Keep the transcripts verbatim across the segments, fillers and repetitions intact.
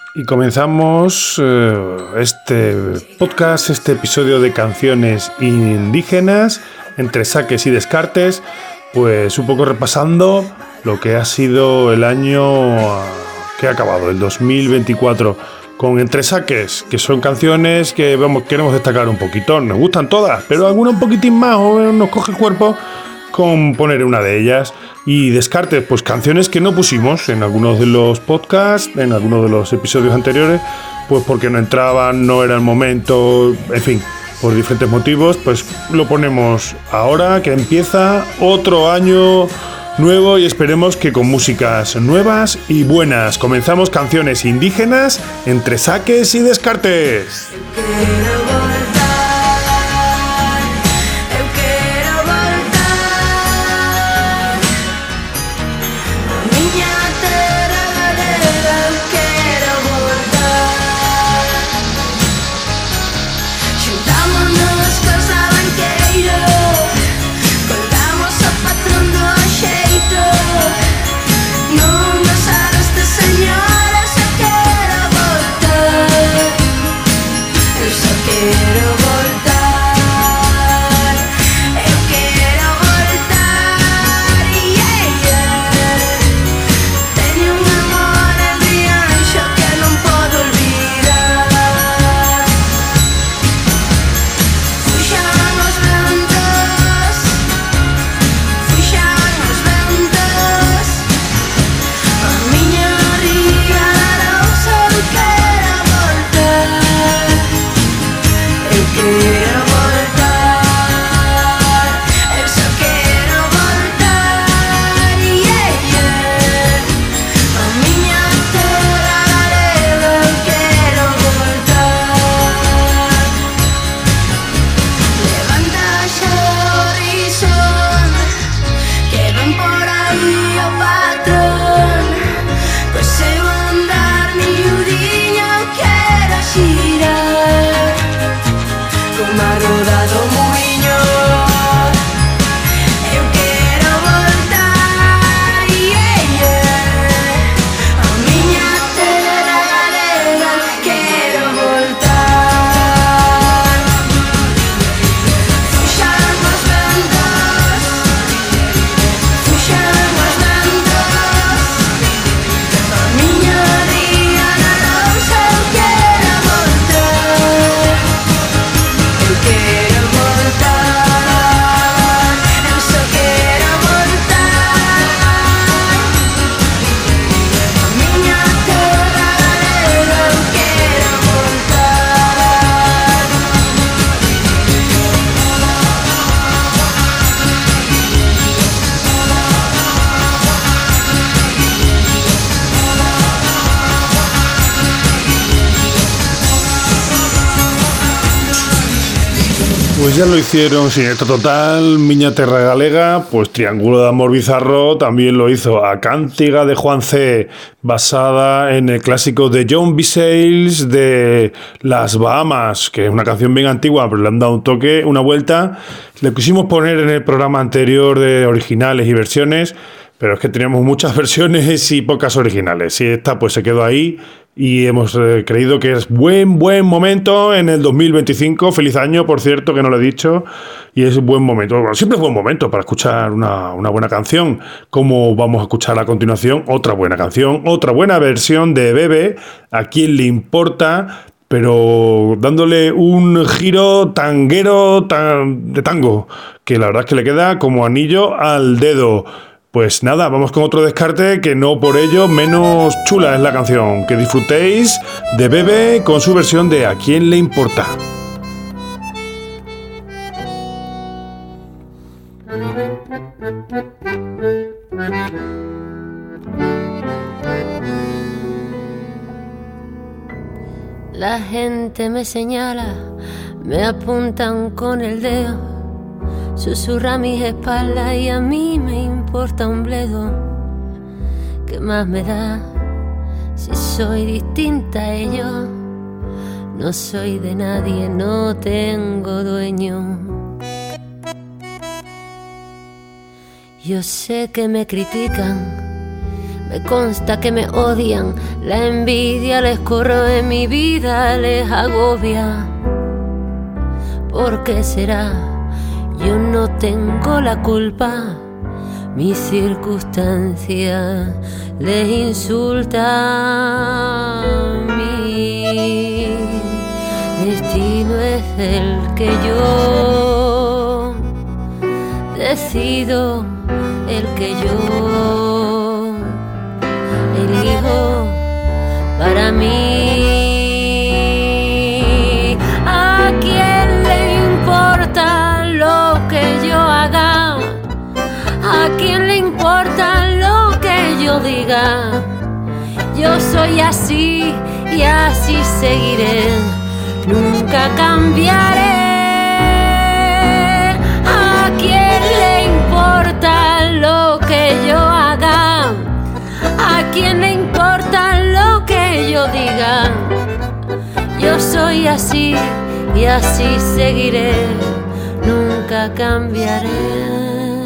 Y comenzamos eh, este podcast, este episodio de canciones indígenas, entre saques y descartes, pues un poco repasando lo que ha sido el año que ha acabado, el dos mil veinticuatro, con entresaques, que son canciones que vamos, queremos destacar un poquito. Nos gustan todas, pero alguna un poquitín más o nos coge el cuerpo con poner una de ellas. Y descartes, pues canciones que no pusimos en algunos de los podcasts, en algunos de los episodios anteriores, pues porque no entraban, no era el momento, en fin, por diferentes motivos, pues lo ponemos ahora que empieza otro año nuevo y esperemos que con músicas nuevas y buenas. Comenzamos canciones indígenas entre saques y descartes. Pues ya lo hicieron Siniestro Total, Miña Terra Galega, pues Triángulo de Amor Bizarro también lo hizo a Cántiga de Juan C, basada en el clásico de John B. Sayles de Las Bahamas, que es una canción bien antigua, pero le han dado un toque, una vuelta. Le quisimos poner en el programa anterior de originales y versiones, pero es que teníamos muchas versiones y pocas originales. Y esta pues se quedó ahí y hemos eh, creído que es buen, buen momento en el dos mil veinticinco. Feliz año, por cierto, que no lo he dicho. Y es un buen momento. Bueno, siempre es buen momento para escuchar una, una buena canción. Como vamos a escuchar a continuación otra buena canción, otra buena versión de Bebe, ¿A quién le importa?, pero dándole un giro tanguero tan, de tango, que la verdad es que le queda como anillo al dedo. Pues nada, vamos con otro descarte que no por ello menos chula es la canción. Que disfrutéis de Bebe con su versión de ¿A quién le importa? La gente me señala, me apuntan con el dedo, susurra a mis espaldas y a mí me importa un bledo. ¿Qué más me da si soy distinta a ellos? No soy de nadie, no tengo dueño. Yo sé que me critican, Me consta que me odian, la envidia les corroe en mi vida, les agobia. ¿Por qué será? Yo no tengo la culpa. Mi circunstancia les insulta. Mi destino es el que yo decido, el que yo elijo para mí. ¿A quién le importa lo que yo haga? ¿A quién le importa lo que yo diga? Yo soy así y así seguiré, nunca cambiaré. ¿A quién le importa lo que yo haga? ¿A quién le importa lo que yo diga? Yo soy así y así seguiré, nunca cambiaré.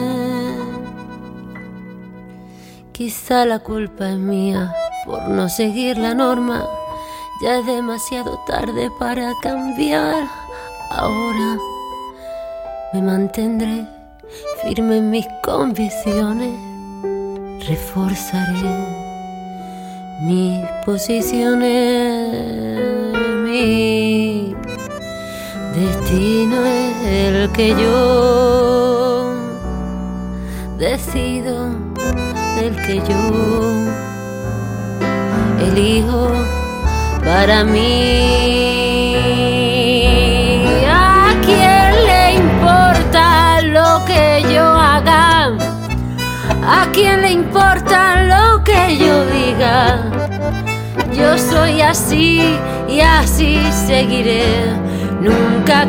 Quizá la culpa es mía por no seguir la norma. Ya es demasiado tarde para cambiar. Ahora me mantendré firme en mis convicciones. Reforzaré mis posiciones. Mi destino es el que yo decido, el que yo elijo para mí. ¿A quién le importa lo que yo haga? ¿A quién le importa lo que yo diga? Yo soy así y así seguiré, nunca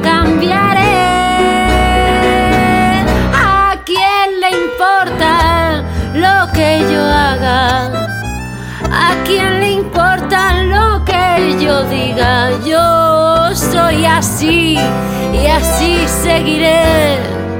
cambiaré. ¿A quién le importa lo que yo haga? ¿A quién le importa lo que yo diga? Yo soy así y así seguiré.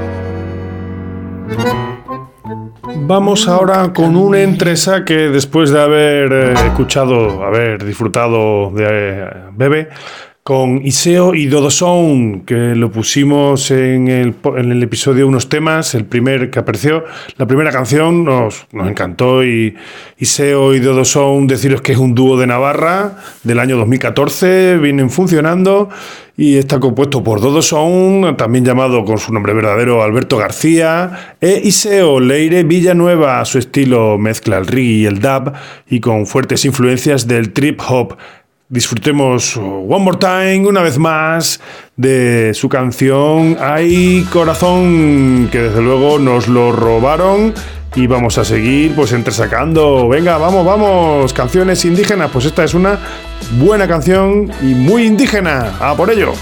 Vamos ahora con un entresa que después de haber escuchado, haber disfrutado de Bebe, con Iseo y Dodo Sound, que lo pusimos en el, en el episodio Unos Temas, el primer que apareció. La primera canción nos, nos encantó y Iseo y Dodo Sound, deciros que es un dúo de Navarra del año dos mil catorce, vienen funcionando y está compuesto por Dodo Sound, también llamado con su nombre verdadero Alberto García, e Iseo Leire Villanueva. A su estilo mezcla el reggae y el dub y con fuertes influencias del trip hop. Disfrutemos One More Time, una vez más, de su canción Ay Corazón, que desde luego nos lo robaron y vamos a seguir pues entresacando. Venga, vamos, vamos, canciones indígenas, pues esta es una buena canción y muy indígena, a por ello.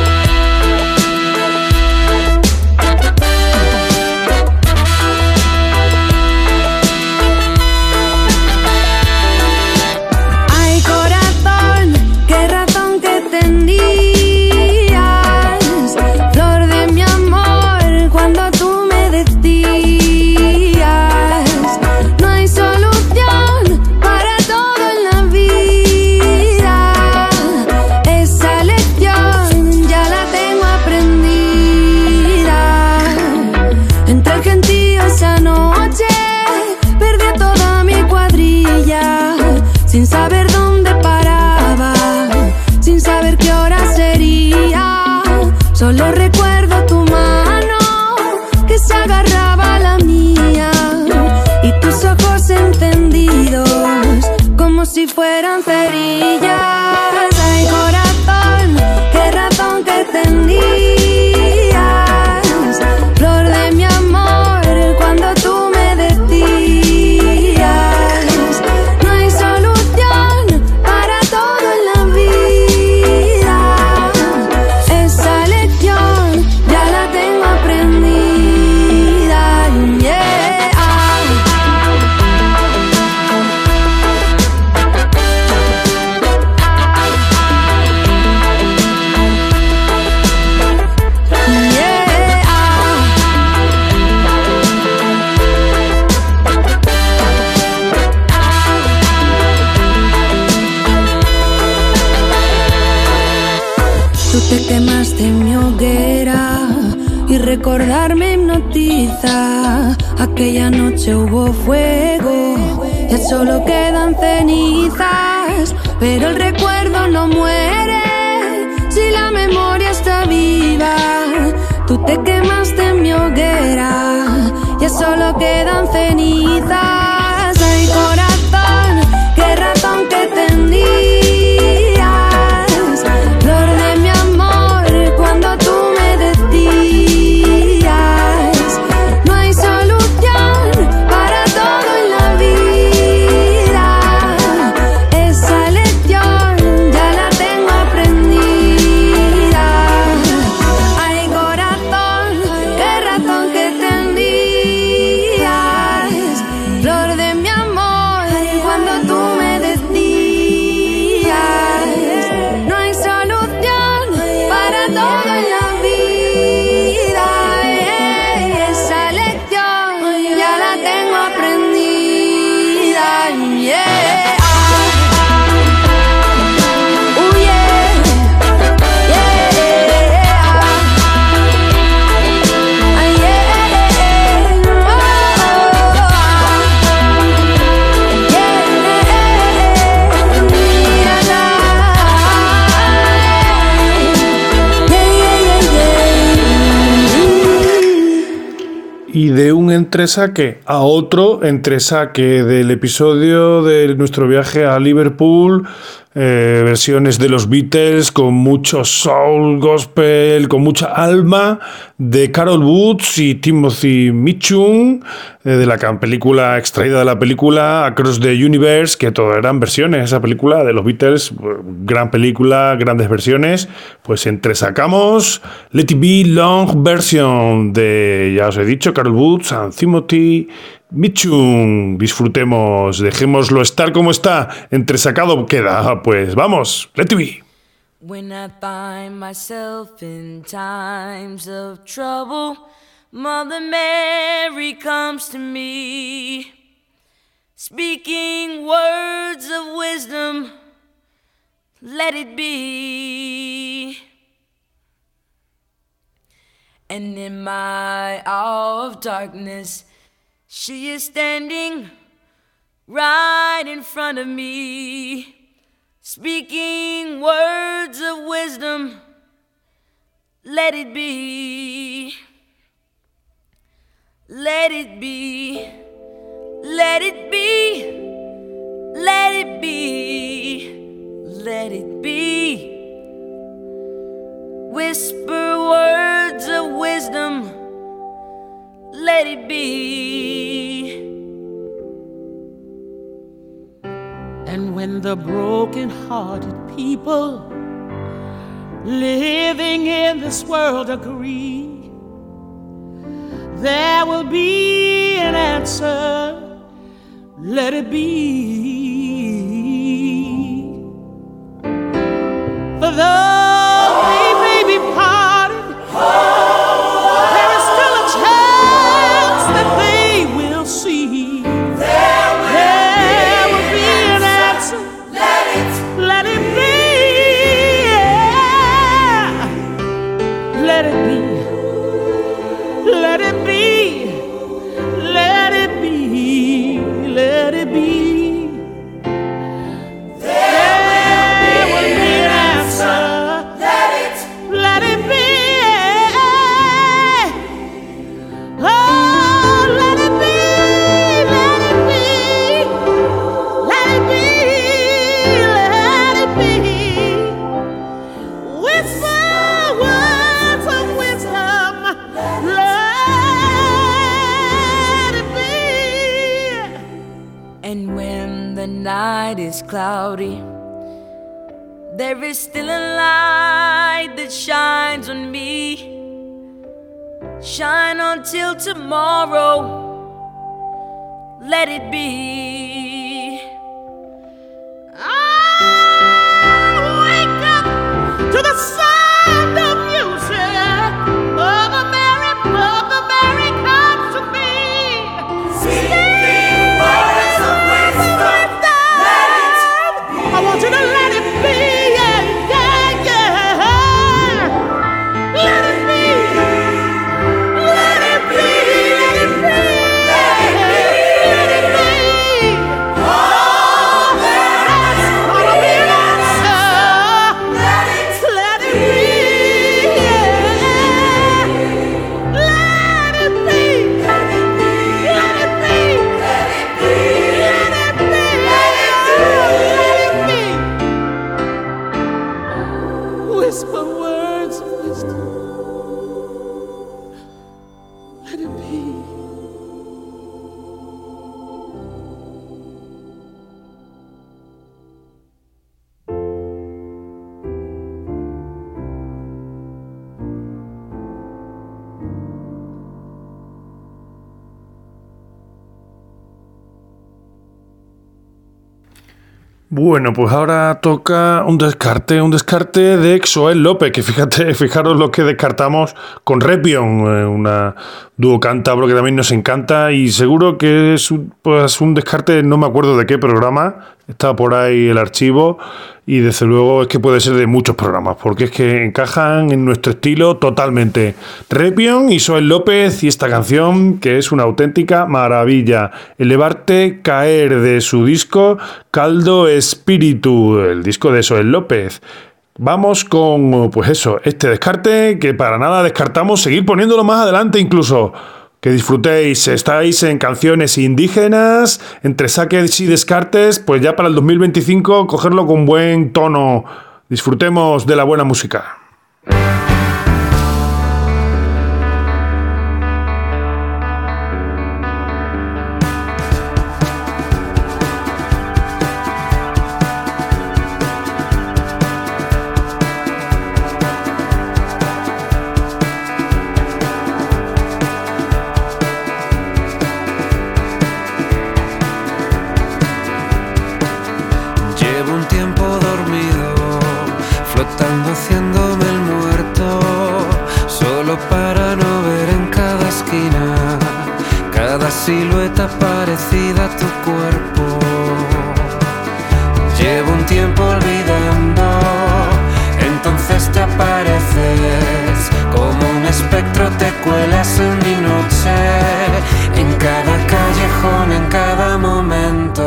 Sin saber dónde paraba, sin saber qué hora sería, solo recuerdo tu mano que se agarraba a la mía y tus ojos encendidos como si fueran cerillas. Ay corazón, qué razón que tenías, flor de mi amor, cuando tú me decías. I Tú te quemaste en mi hoguera y recordarme hipnotiza. Aquella noche hubo fuego, ya solo quedan cenizas, pero el recuerdo no muere si la memoria está viva. Tú te quemaste en mi hoguera, ya solo quedan cenizas. Ay, corazón, qué razón que tendrías, flor de mi amor, cuando tú me decías no hay solución para todo en la vida. Esa lección ya la tengo aprendida. Ay, corazón, qué razón que tendrías, flor de mi amor, cuando tú me decías no hay solución para todo en la vida. Esa lección ya la tengo aprendida. Yeah. Oh, yeah. Yeah. Ah, yeah. Oh, Y de un entresaque a otro entresaque del episodio de nuestro viaje a Liverpool, eh, versiones de los Beatles con mucho soul, gospel, con mucha alma, de Carol Woods y Timothy Mitchum, eh, de la película, extraída de la película Across the Universe, que todas eran versiones, esa película de los Beatles, gran película, grandes versiones. Pues entresacamos Let It Be Long Version de, ya os he dicho, Carol Woods and Timothy Mitchum. Disfrutemos, dejémoslo estar como está, entresacado queda. Pues vamos, Let It Be. When I find myself in times of trouble, Mother Mary comes to me, speaking words of wisdom, let it be. And in my hour of darkness, she is standing right in front of me, speaking words of wisdom, let it be. Let it be, let it be, let it be, let it be. Whisper words of wisdom, let it be. And when the broken-hearted people living in this world agree, there will be an answer, let it be. For though they may be parted, there is still a chance that they will see. There will be an answer, let it, let it be. Yeah. Let it be. Let it be, let it be, let it be. There will be an answer. Let it, let it be. Oh, let it be, let it be, let it be, let it be. Whisper words of wisdom. Let it be. And when the night is cloudy, there is still a light that shines on me. Shine until tomorrow, let it be. I wake up to the sound of music. Mother Mary, Mother Mary comes to me, speaking words of wisdom. Let it be. I want you to let it be, yeah, yeah, yeah. Bueno, pues ahora toca un descarte, un descarte de Xoel López, que fíjate, fijaros lo que descartamos con Repion, una dúo cántabro que también nos encanta y seguro que es un, pues un descarte, no me acuerdo de qué programa, está por ahí el archivo y desde luego es que puede ser de muchos programas, porque es que encajan en nuestro estilo totalmente. Repion y Xoel López y esta canción que es una auténtica maravilla, Elevarte, Caer, de su disco Caldo Espíritu, el disco de Xoel López. Vamos con, pues eso, este descarte que para nada descartamos seguir poniéndolo más adelante incluso. Que disfrutéis, estáis en canciones indígenas, entre saques y descartes, pues ya para el dos mil veinticinco cogerlo con buen tono. Disfrutemos de la buena música. Silueta parecida a tu cuerpo. Llevo un tiempo olvidando, entonces te apareces como un espectro, te cuelas en mi noche, en cada callejón, en cada momento.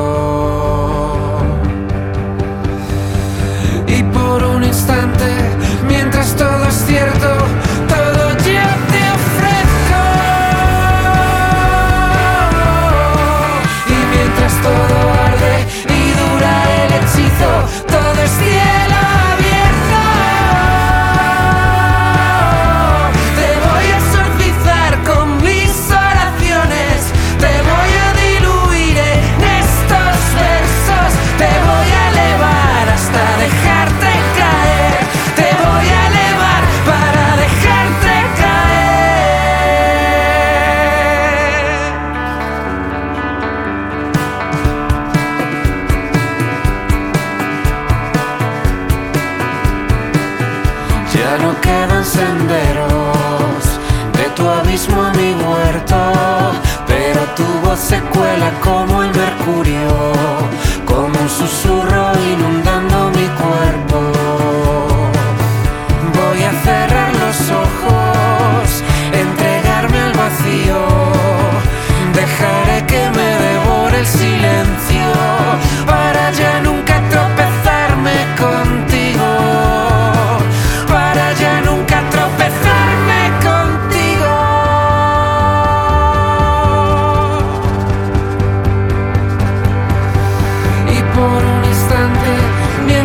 Y por un instante, mientras todo es cierto, todo yo te ofrezco. Todo arde y dura el hechizo, todo es cielo abierto. Te voy a exorcizar con mis oraciones, te voy a diluir en estos versos, te voy a elevar hasta dejarte caer, te voy a elevar para dejarte caer. Ya no quedan senderos de tu abismo a mi huerto, pero tu voz se cuela como el mercurio, como un susurro inundando mi cuerpo. Voy a cerrar los ojos, entregarme al vacío, dejaré que me devore el silencio, para ya nunca tropezarme contigo. Ya nunca tropezarme contigo. Y por un instante,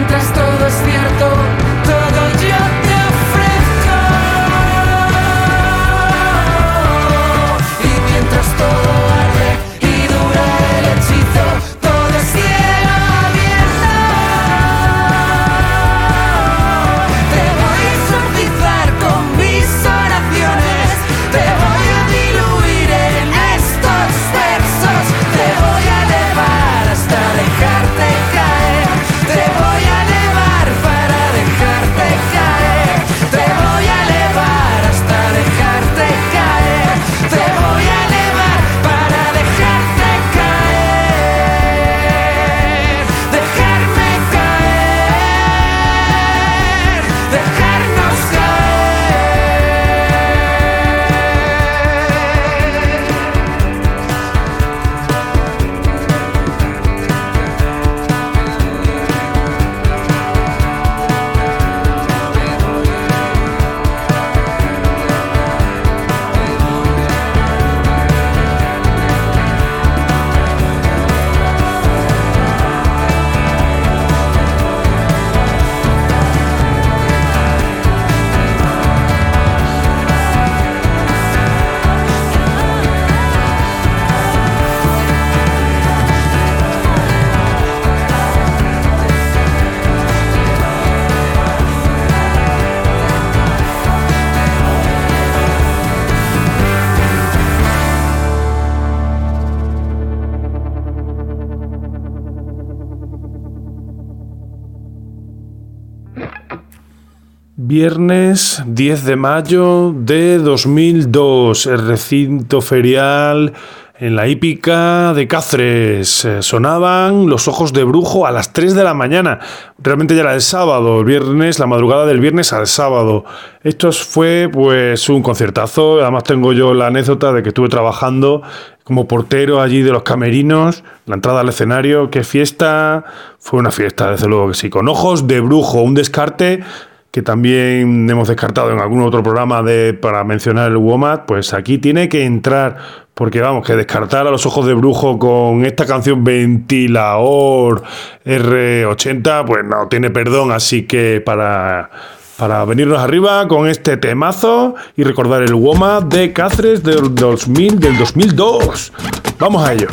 Viernes diez de mayo de dos mil dos, el recinto ferial en la hípica de Cáceres. Eh, sonaban Los Ojos de Brujo a las tres de la mañana. Realmente ya era el sábado, el viernes, la madrugada del viernes al sábado. Esto fue pues un conciertazo. Además tengo yo la anécdota de que estuve trabajando como portero allí de los camerinos, la entrada al escenario. ¡Qué fiesta! Fue una fiesta, desde luego que sí. Con Ojos de Brujo, un descarte que también hemos descartado en algún otro programa de, para mencionar el WOMAD, pues aquí tiene que entrar, porque vamos, que descartar a Los Ojos de Brujo con esta canción Ventilador R ochenta, pues no tiene perdón, así que para, para venirnos arriba con este temazo y recordar el WOMAD de Cáceres del dos mil, del dos mil dos. Vamos a ello.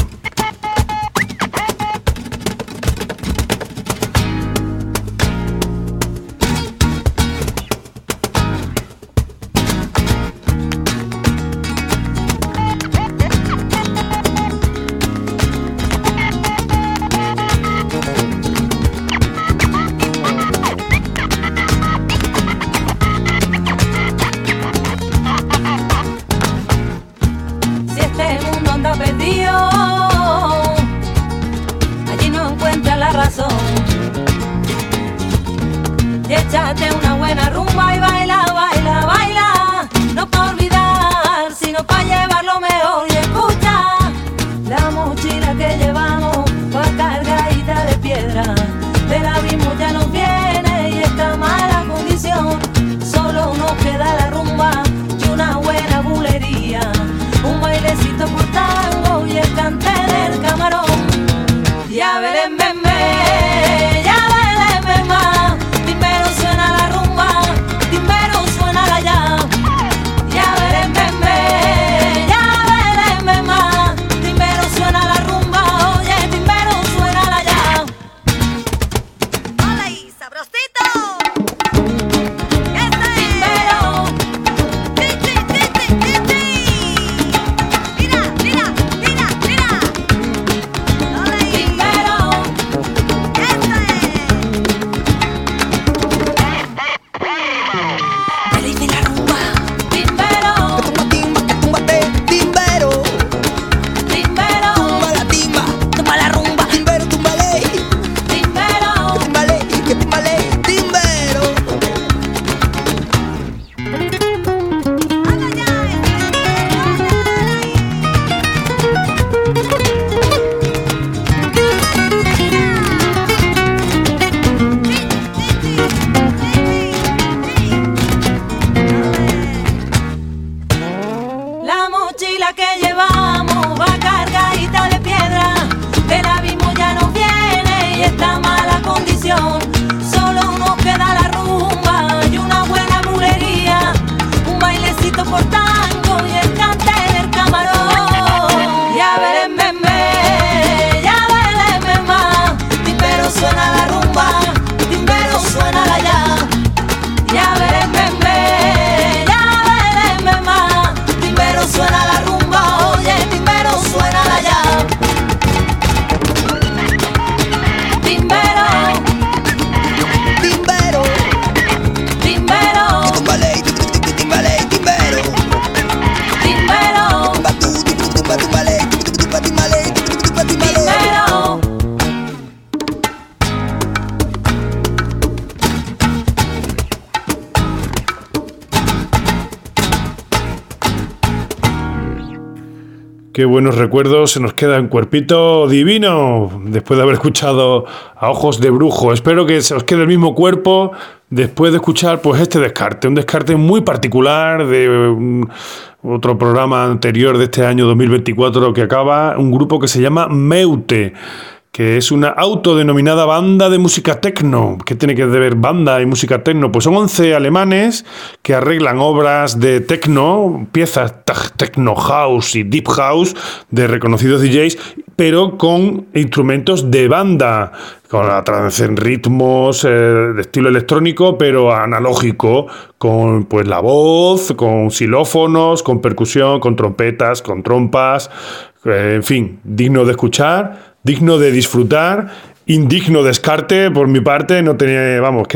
Qué buenos recuerdos, se nos queda un cuerpito divino después de haber escuchado a Ojos de Brujo. Espero que se os quede el mismo cuerpo después de escuchar pues este descarte, un descarte muy particular de un, otro programa anterior de este año dos mil veinticuatro que acaba, un grupo que se llama Meute, que es una autodenominada banda de música techno. ¿Qué tiene que ver banda y música techno? Pues son once alemanes que arreglan obras de techno, piezas techno house y deep house de reconocidos D Js, pero con instrumentos de banda, con la en ritmos eh, de estilo electrónico, pero analógico, con pues la voz, con xilófonos, con percusión, con trompetas, con trompas, eh, en fin, digno de escuchar, digno de disfrutar, indigno descarte por mi parte. No tenía, vamos, que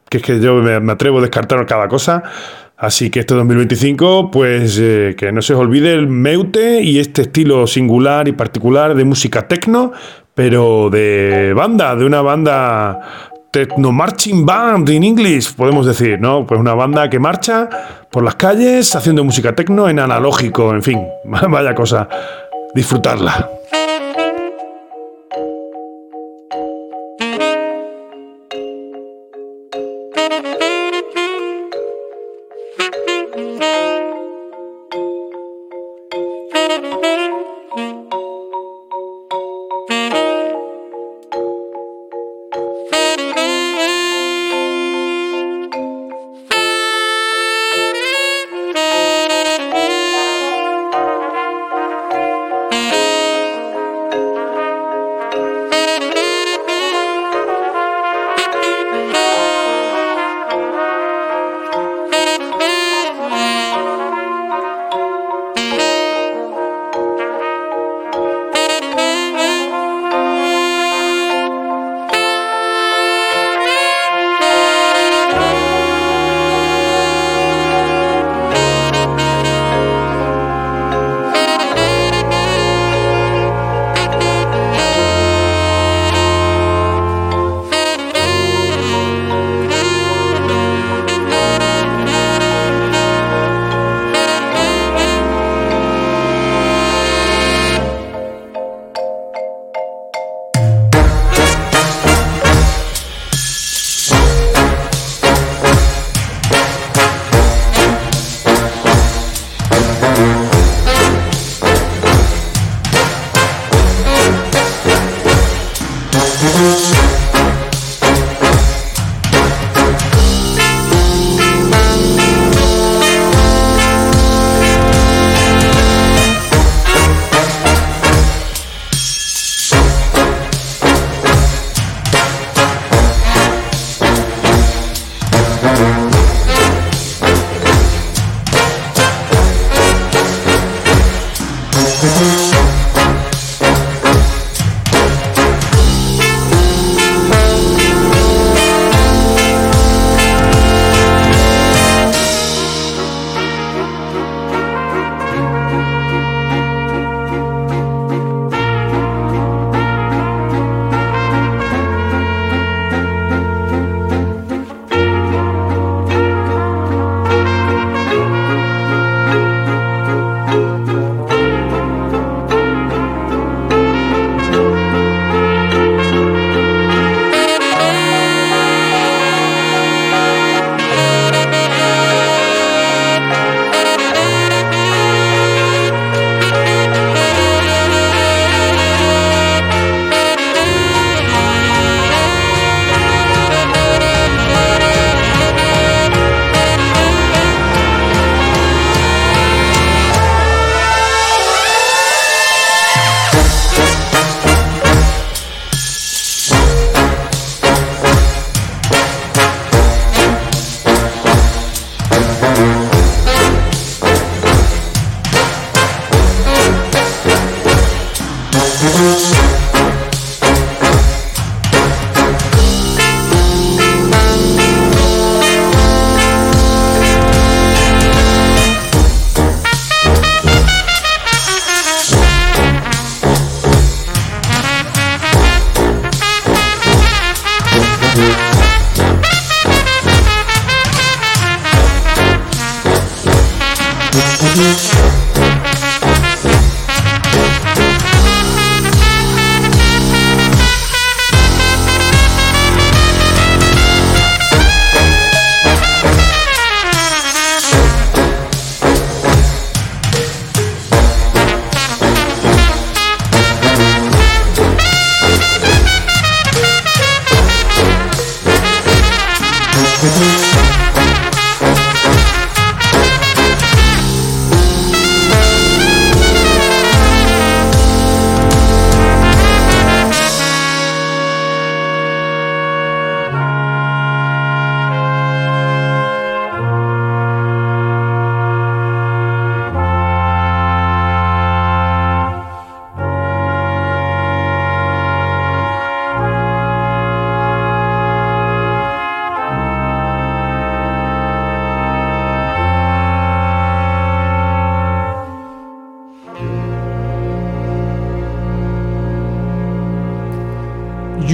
que es que yo me, me atrevo a descartar cada cosa. Así que este dos mil veinticinco, pues eh, que no se os olvide el Meute y este estilo singular y particular de música techno, pero de banda, de una banda techno marching band in English, podemos decir, ¿no? Pues una banda que marcha por las calles haciendo música techno en analógico, en fin, vaya cosa, disfrutarla.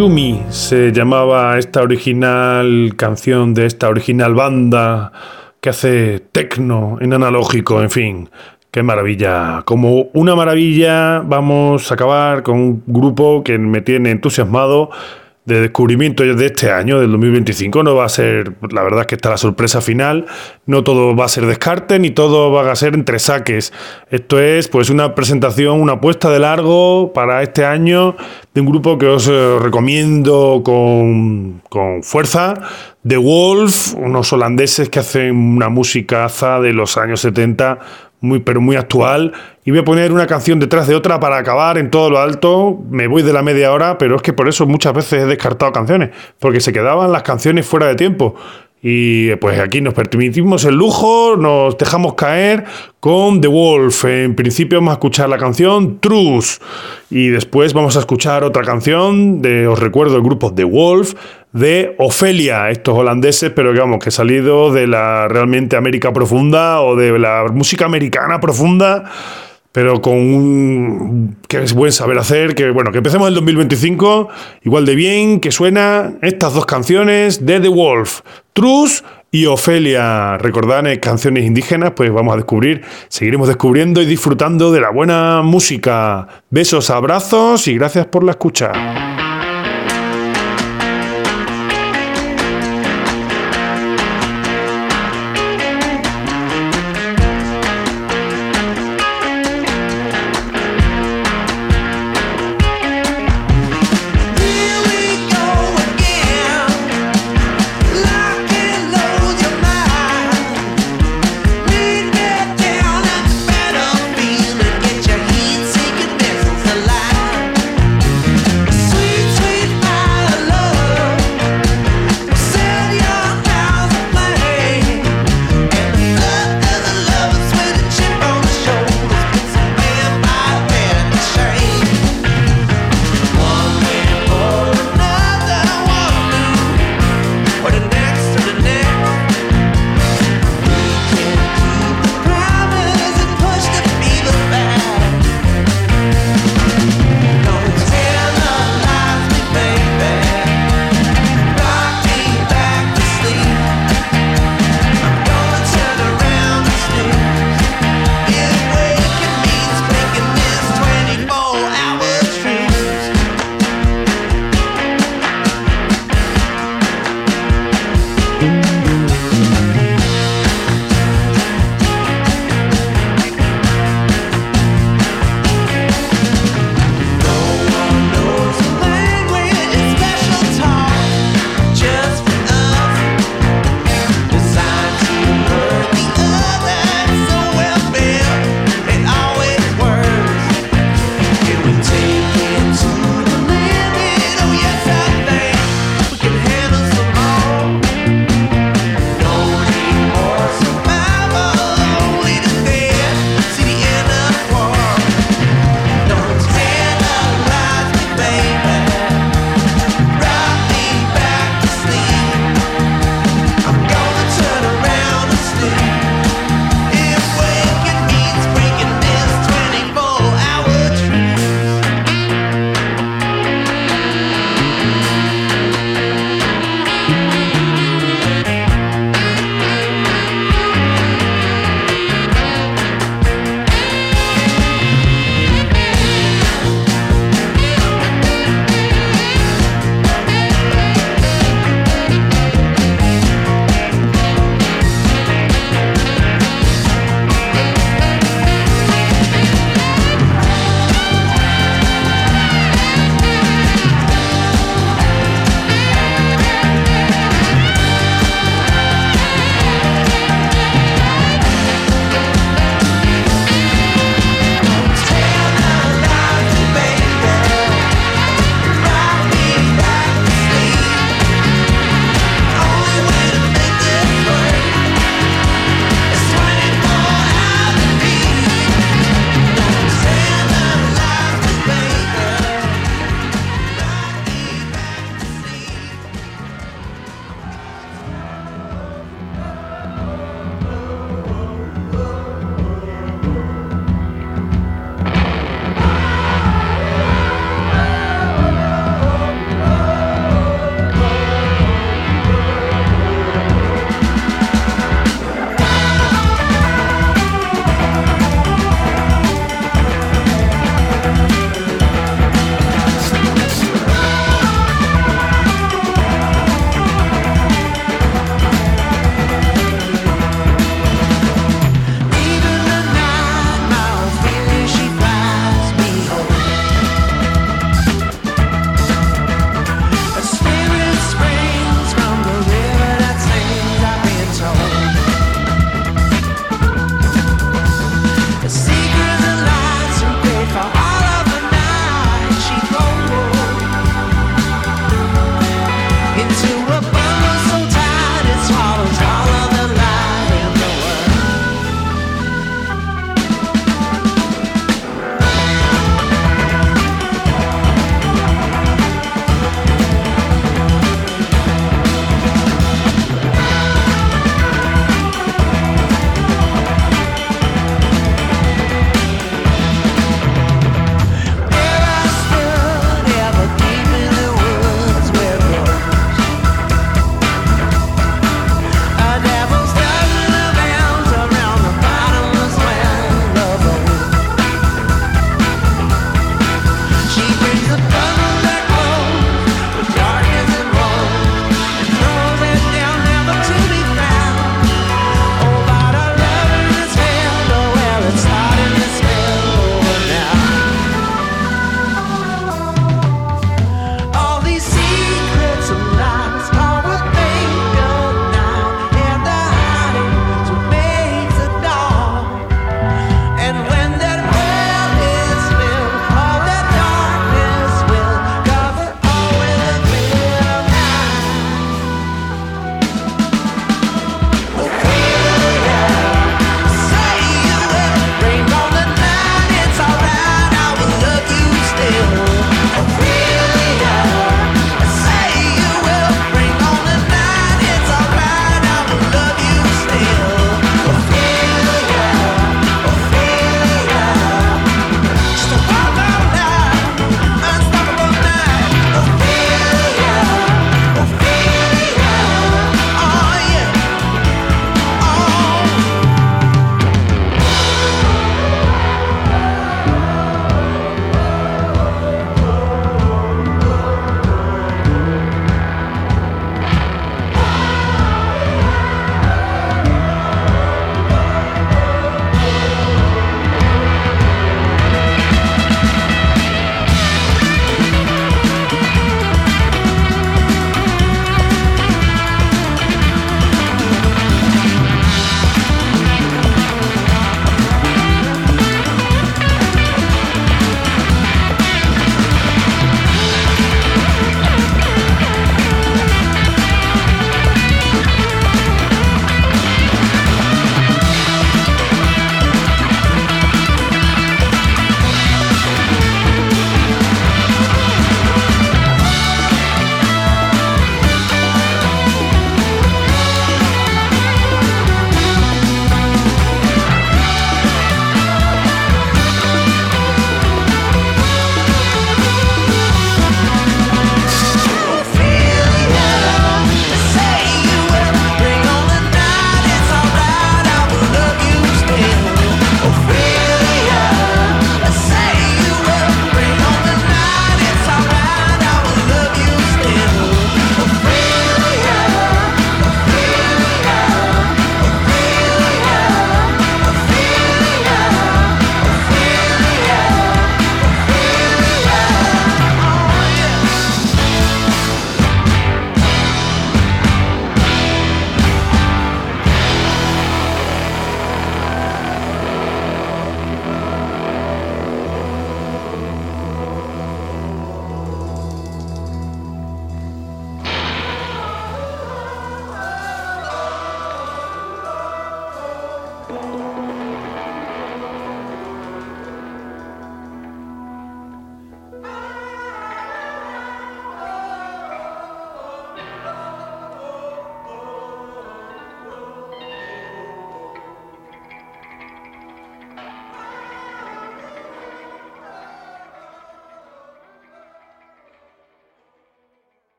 Yumi se llamaba esta original canción de esta original banda que hace techno en analógico, en fin. Qué maravilla. Como una maravilla vamos a acabar con un grupo que me tiene entusiasmado de descubrimiento de este año, del dos mil veinticinco. No va a ser, la verdad es que está la sorpresa final, no todo va a ser descarte ni todo va a ser entre saques. Esto es pues una presentación, una apuesta de largo para este año de un grupo que os eh, recomiendo con, con fuerza, The Wolf, unos holandeses que hacen una musicaza de los años setenta, muy pero muy actual, y voy a poner una canción detrás de otra para acabar en todo lo alto. Me voy de la media hora, pero es que por eso muchas veces he descartado canciones, porque se quedaban las canciones fuera de tiempo. Y pues aquí nos permitimos el lujo, nos dejamos caer con The Wolf. En principio vamos a escuchar la canción Truth y después vamos a escuchar otra canción de, os recuerdo, el grupo The Wolf, de Ofelia, estos holandeses, pero digamos que salido de la realmente América profunda o de la música americana profunda, pero con un que es buen saber hacer, que bueno, que empecemos el dos mil veinticinco igual de bien que suena estas dos canciones de The Wolf, Truth y Ofelia. Recordad, canciones indígenas, pues vamos a descubrir, seguiremos descubriendo y disfrutando de la buena música. Besos, abrazos y gracias por la escucha.